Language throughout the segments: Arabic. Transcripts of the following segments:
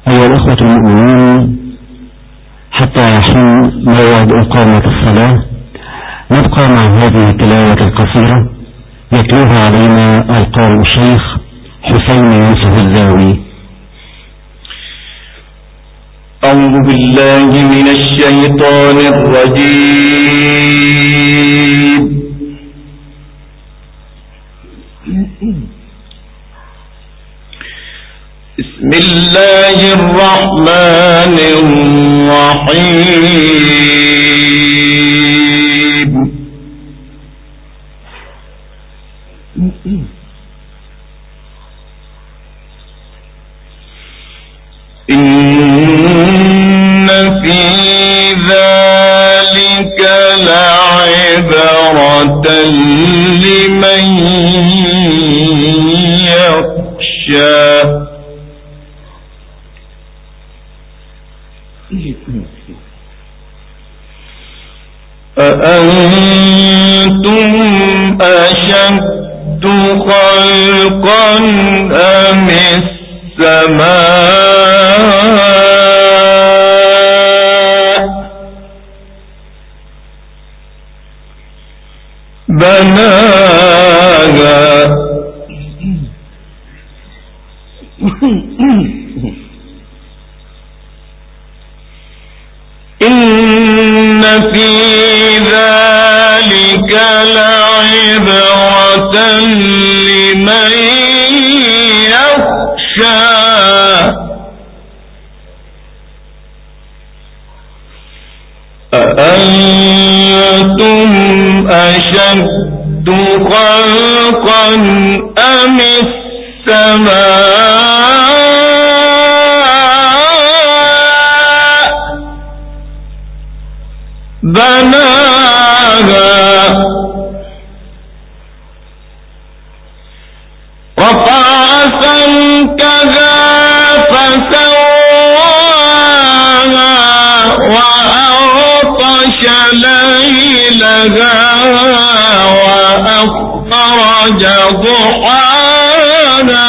أيها الأخوة المؤمنين، حتى يحين موعد إقامة الصلاة نبقى مع هذه التلاوة القصيرة يتلوها علينا القارئ الشيخ حسين يوسف الزاوي. أعوذ بالله من الشيطان الرجيم. بسم الله الرحمن الرحيم. إن في ذلك لعبرة لمن يخشى. أأنتم أشد خلقا أم السماء بناها إن في ذلك لعبرة لمن يخشى. أأنتم أشد خلقا أم السماء بناها رفع سمكها فسواها وأغطش ليلها وأخرج ضحاها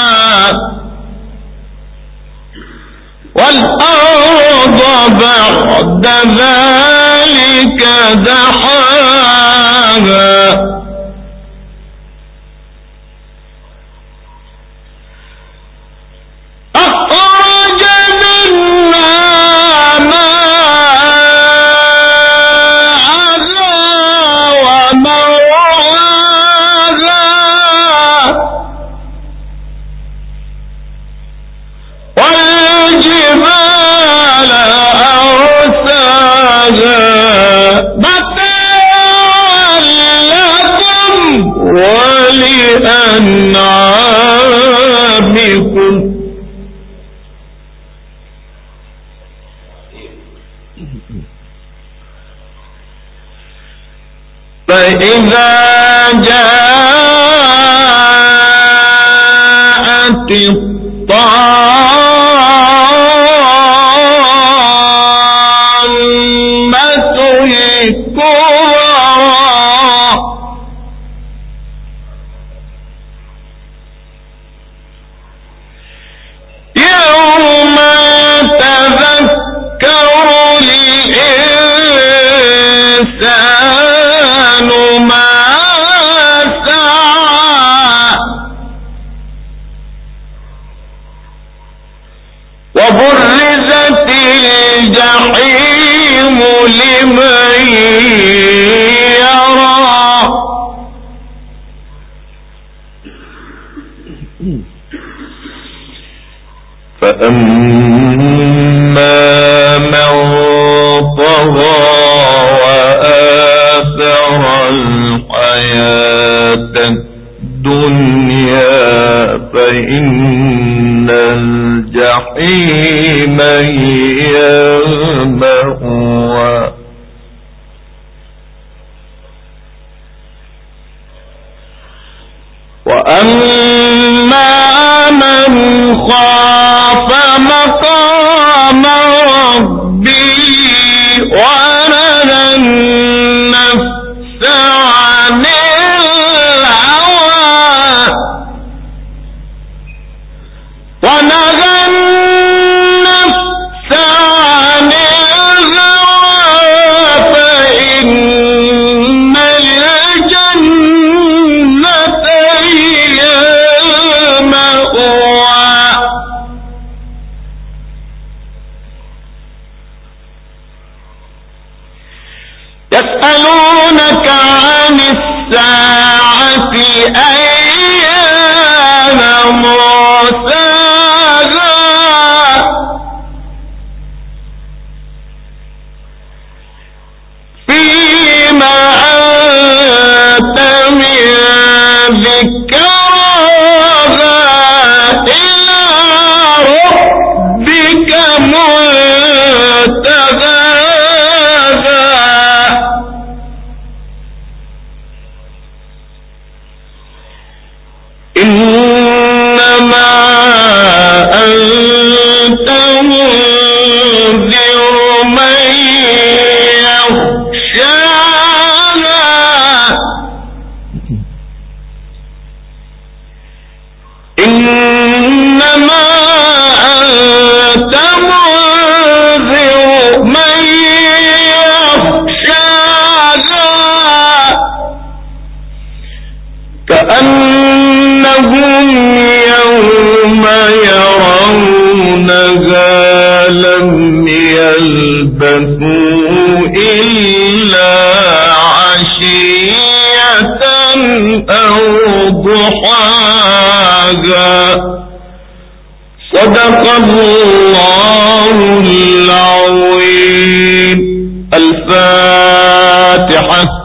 والأرض بعد ذلك دحاها أخرج منها ماءها ومرعاها والجبال أرساها متاعا لكم ولأنعامكم. فإذا جاءت الطامة الكبرى يوم يتذكر الإنسان ما سعى وبرزت الجحيم لمن يرى فأما من طغى وآثر الحياة الدنيا فإن الجحيم هي المأوى. وأما من خاف مقام ربه ونهى النفس عن الهوى يسألونك عن الساعة أيان مرساها فيما أنت من ذكراها إلى ربك منتهاها إنما أنت منذر من يخشاها إنما أنت منذر من يخشاها كأنهم يوم يرونها لم يلبثوا إلا عشية أو ضحاها صدق الله